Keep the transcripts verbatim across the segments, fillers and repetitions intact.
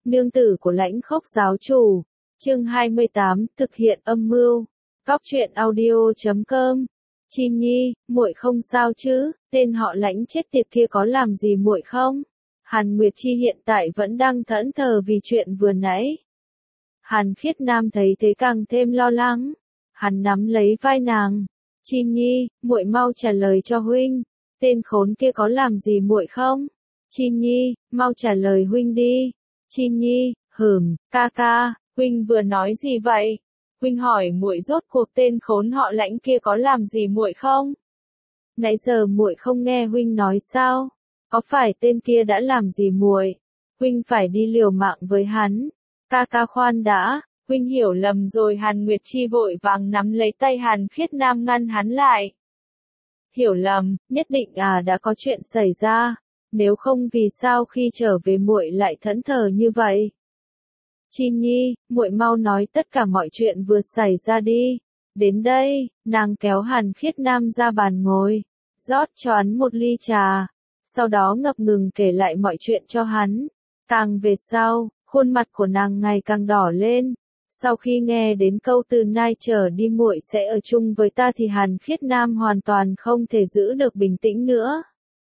nương tử của Lãnh Khốc giáo chủ. Chương hai mươi tám, thực hiện âm mưu. Góc truyện audio chấm com. Chi Nhi, muội không sao chứ? Tên họ Lãnh chết tiệt kia có làm gì muội không? Hàn Nguyệt Chi hiện tại vẫn đang thẫn thờ vì chuyện vừa nãy. Hàn Khiết Nam thấy thế càng thêm lo lắng. Hắn nắm lấy vai nàng. Chi Nhi, muội mau trả lời cho huynh. Tên khốn kia có làm gì muội không? Chi Nhi, mau trả lời huynh đi. Chi Nhi, hửm, ca ca, huynh vừa nói gì vậy? Huynh hỏi muội rốt cuộc tên khốn họ Lãnh kia có làm gì muội không? Nãy giờ muội không nghe huynh nói sao? Có phải tên kia đã làm gì muội? Huynh phải đi liều mạng với hắn. Ca ca khoan đã, huynh hiểu lầm rồi. Hàn Nguyệt Chi vội vàng nắm lấy tay Hàn Khiết Nam ngăn hắn lại. Hiểu lầm, nhất định à đã có chuyện xảy ra, nếu không vì sao khi trở về muội lại thẫn thờ như vậy? Chi Nhi, muội mau nói tất cả mọi chuyện vừa xảy ra đi. Đến đây, nàng kéo Hàn Khiết Nam ra bàn ngồi, rót cho hắn một ly trà, sau đó ngập ngừng kể lại mọi chuyện cho hắn. Càng về sau, khuôn mặt của nàng ngày càng đỏ lên. Sau khi nghe đến câu từ nay trở đi muội sẽ ở chung với ta thì Hàn Khiết Nam hoàn toàn không thể giữ được bình tĩnh nữa.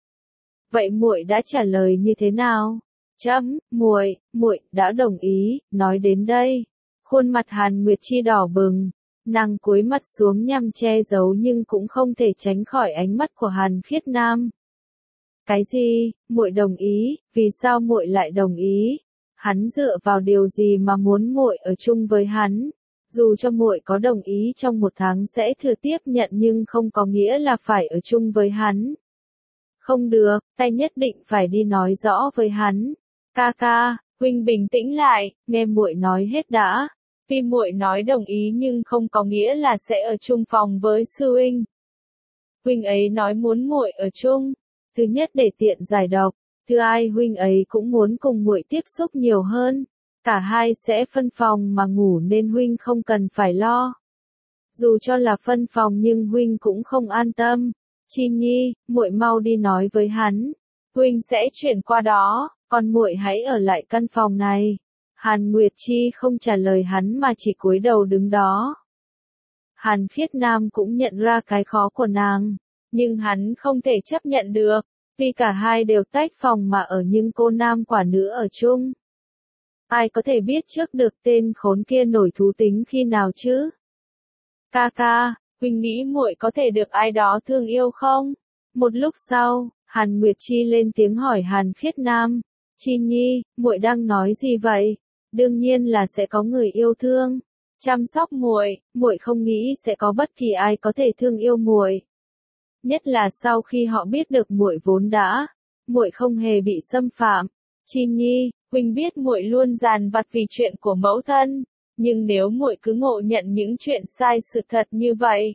Vậy muội đã trả lời như thế nào? Chấm, muội, muội đã đồng ý. Nói đến đây, khuôn mặt Hàn Nguyệt Chi đỏ bừng, nàng cúi mặt xuống nhằm che giấu nhưng cũng không thể tránh khỏi ánh mắt của Hàn Khiết Nam. Cái gì? Muội đồng ý? Vì sao muội lại đồng ý? Hắn dựa vào điều gì mà muốn muội ở chung với hắn? Dù cho muội có đồng ý trong một tháng sẽ thừa tiếp nhận nhưng không có nghĩa là phải ở chung với hắn. Không được, ta nhất định phải đi nói rõ với hắn. Ca ca, huynh bình tĩnh lại, nghe muội nói hết đã. Vì muội nói đồng ý nhưng không có nghĩa là sẽ ở chung phòng với sư huynh. Huynh ấy nói muốn muội ở chung, thứ nhất để tiện giải độc, thứ hai huynh ấy cũng muốn cùng muội tiếp xúc nhiều hơn. Cả hai sẽ phân phòng mà ngủ nên huynh không cần phải lo. Dù cho là phân phòng nhưng huynh cũng không an tâm. Chi Nhi, muội mau đi nói với hắn. Huynh sẽ chuyển qua đó, còn muội hãy ở lại căn phòng này. Hàn Nguyệt Chi không trả lời hắn mà chỉ cúi đầu đứng đó. Hàn Khiết Nam cũng nhận ra cái khó của nàng, nhưng hắn không thể chấp nhận được, vì cả hai đều tách phòng mà ở nhưng cô nam quả nữ ở chung. Ai có thể biết trước được tên khốn kia nổi thú tính khi nào chứ? Ca ca, huynh nghĩ muội có thể được ai đó thương yêu không? Một lúc sau, Hàn Nguyệt Chi lên tiếng hỏi Hàn Khiết Nam. Chi Nhi, muội đang nói gì vậy? Đương nhiên là sẽ có người yêu thương, chăm sóc muội, muội không nghĩ sẽ có bất kỳ ai có thể thương yêu muội. Nhất là sau khi họ biết được muội vốn đã, muội không hề bị xâm phạm. Chi Nhi, huynh biết muội luôn dằn vặt vì chuyện của mẫu thân, nhưng nếu muội cứ ngộ nhận những chuyện sai sự thật như vậy,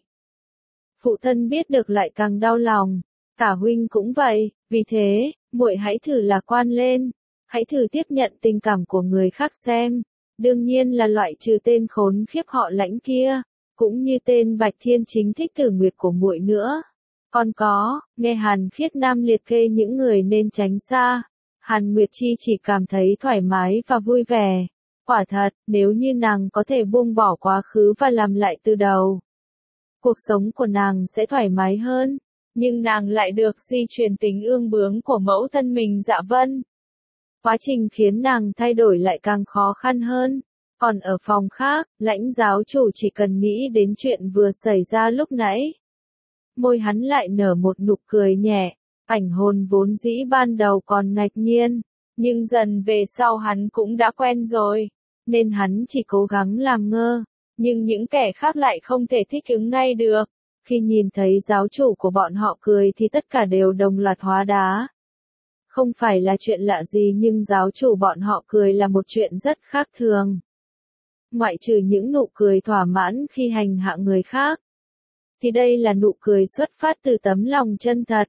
phụ thân biết được lại càng đau lòng, cả huynh cũng vậy, vì thế, muội hãy thử lạc quan lên, hãy thử tiếp nhận tình cảm của người khác xem, đương nhiên là loại trừ tên khốn khiếp họ Lãnh kia, cũng như tên Bạch Thiên Chính thích Tử Nguyệt của muội nữa. Còn có, nghe Hàn Khiết Nam liệt kê những người nên tránh xa, Hàn Nguyệt Chi chỉ cảm thấy thoải mái và vui vẻ. Quả thật, nếu như nàng có thể buông bỏ quá khứ và làm lại từ đầu, cuộc sống của nàng sẽ thoải mái hơn, nhưng nàng lại được di truyền tính ương bướng của mẫu thân mình Dạ Vân. Quá trình khiến nàng thay đổi lại càng khó khăn hơn. Còn ở phòng khác, Lãnh giáo chủ chỉ cần nghĩ đến chuyện vừa xảy ra lúc nãy, môi hắn lại nở một nụ cười nhẹ. Ảnh hồn vốn dĩ ban đầu còn ngạc nhiên, nhưng dần về sau hắn cũng đã quen rồi, nên hắn chỉ cố gắng làm ngơ, nhưng những kẻ khác lại không thể thích ứng ngay được. Khi nhìn thấy giáo chủ của bọn họ cười thì tất cả đều đồng loạt hóa đá. Không phải là chuyện lạ gì nhưng giáo chủ bọn họ cười là một chuyện rất khác thường. Ngoại trừ những nụ cười thỏa mãn khi hành hạ người khác, thì đây là nụ cười xuất phát từ tấm lòng chân thật.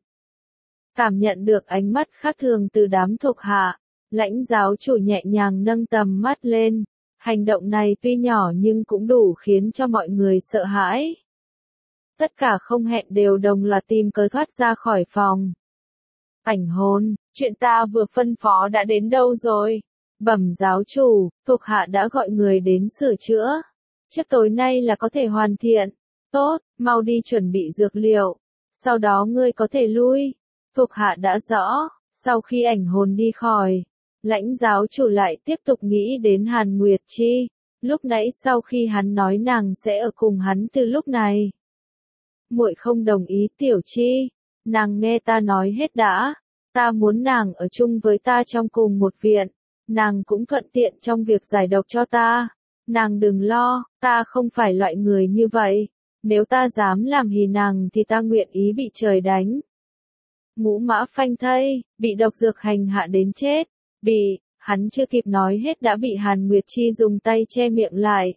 Cảm nhận được ánh mắt khác thường từ đám thuộc hạ, Lãnh giáo chủ nhẹ nhàng nâng tầm mắt lên. Hành động này tuy nhỏ nhưng cũng đủ khiến cho mọi người sợ hãi. Tất cả không hẹn đều đồng loạt tìm cớ thoát ra khỏi phòng. Ảnh hồn, chuyện ta vừa phân phó đã đến đâu rồi? Bẩm giáo chủ, thuộc hạ đã gọi người đến sửa chữa. Trước tối nay là có thể hoàn thiện. Tốt, mau đi chuẩn bị dược liệu. Sau đó ngươi có thể lui. Thuộc hạ đã rõ. Sau khi ảnh hồn đi khỏi, lãnh giáo chủ lại tiếp tục nghĩ đến Hàn Nguyệt Chi. Lúc nãy sau khi hắn nói nàng sẽ ở cùng hắn từ lúc này. Muội không đồng ý Tiểu Chi. Nàng nghe ta nói hết đã. Ta muốn nàng ở chung với ta trong cùng một viện. Nàng cũng thuận tiện trong việc giải độc cho ta. Nàng đừng lo, ta không phải loại người như vậy. Nếu ta dám làm hì nàng thì ta nguyện ý bị trời đánh. Ngũ Mã Phanh thây, bị độc dược hành hạ đến chết. Bị, hắn chưa kịp nói hết đã bị Hàn Nguyệt Chi dùng tay che miệng lại.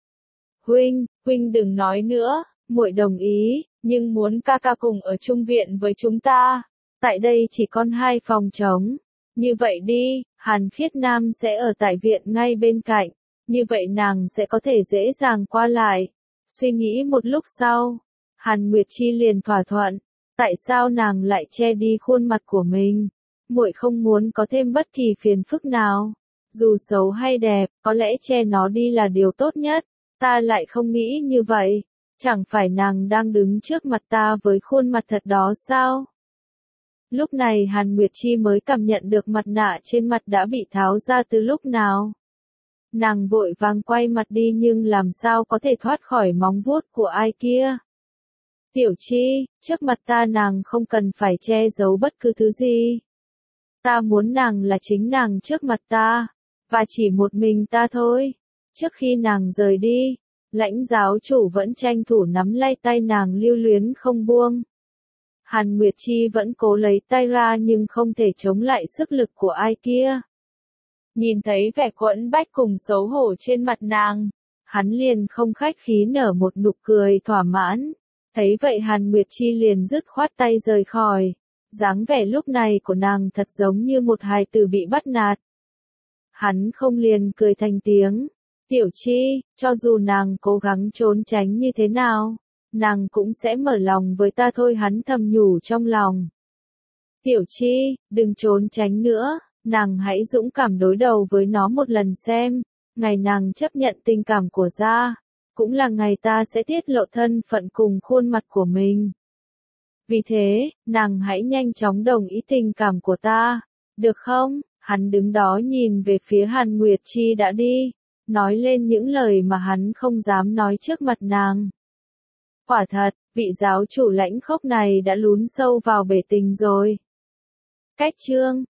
Huynh, huynh đừng nói nữa, muội đồng ý, nhưng muốn ca ca cùng ở chung viện với chúng ta. Tại đây chỉ còn hai phòng trống. Như vậy đi, Hàn Khiết Nam sẽ ở tại viện ngay bên cạnh. Như vậy nàng sẽ có thể dễ dàng qua lại. Suy nghĩ một lúc sau, Hàn Nguyệt Chi liền thỏa thuận. Tại sao nàng lại che đi khuôn mặt của mình? Muội không muốn có thêm bất kỳ phiền phức nào. Dù xấu hay đẹp, có lẽ che nó đi là điều tốt nhất. Ta lại không nghĩ như vậy. Chẳng phải nàng đang đứng trước mặt ta với khuôn mặt thật đó sao? Lúc này Hàn Nguyệt Chi mới cảm nhận được mặt nạ trên mặt đã bị tháo ra từ lúc nào. Nàng vội vàng quay mặt đi nhưng làm sao có thể thoát khỏi móng vuốt của ai kia. Tiểu Chi, trước mặt ta nàng không cần phải che giấu bất cứ thứ gì. Ta muốn nàng là chính nàng trước mặt ta, và chỉ một mình ta thôi. Trước khi nàng rời đi, lãnh giáo chủ vẫn tranh thủ nắm lấy tay nàng lưu luyến không buông. Hàn Nguyệt Chi vẫn cố lấy tay ra nhưng không thể chống lại sức lực của ai kia. Nhìn thấy vẻ quẫn bách cùng xấu hổ trên mặt nàng, hắn liền không khách khí nở một nụ cười thỏa mãn. Thấy vậy Hàn Nguyệt Chi liền dứt khoát tay rời khỏi. Dáng vẻ lúc này của nàng thật giống như một hài tử bị bắt nạt. Hắn không liền cười thành tiếng. Tiểu Chi, cho dù nàng cố gắng trốn tránh như thế nào, nàng cũng sẽ mở lòng với ta thôi, hắn thầm nhủ trong lòng. Tiểu Chi, đừng trốn tránh nữa, nàng hãy dũng cảm đối đầu với nó một lần xem. Ngày nàng chấp nhận tình cảm của gia, cũng là ngày ta sẽ tiết lộ thân phận cùng khuôn mặt của mình. Vì thế, nàng hãy nhanh chóng đồng ý tình cảm của ta, được không? Hắn đứng đó nhìn về phía Hàn Nguyệt Chi đã đi, nói lên những lời mà hắn không dám nói trước mặt nàng. Quả thật, vị giáo chủ lãnh khốc này đã lún sâu vào bể tình rồi. Cách chương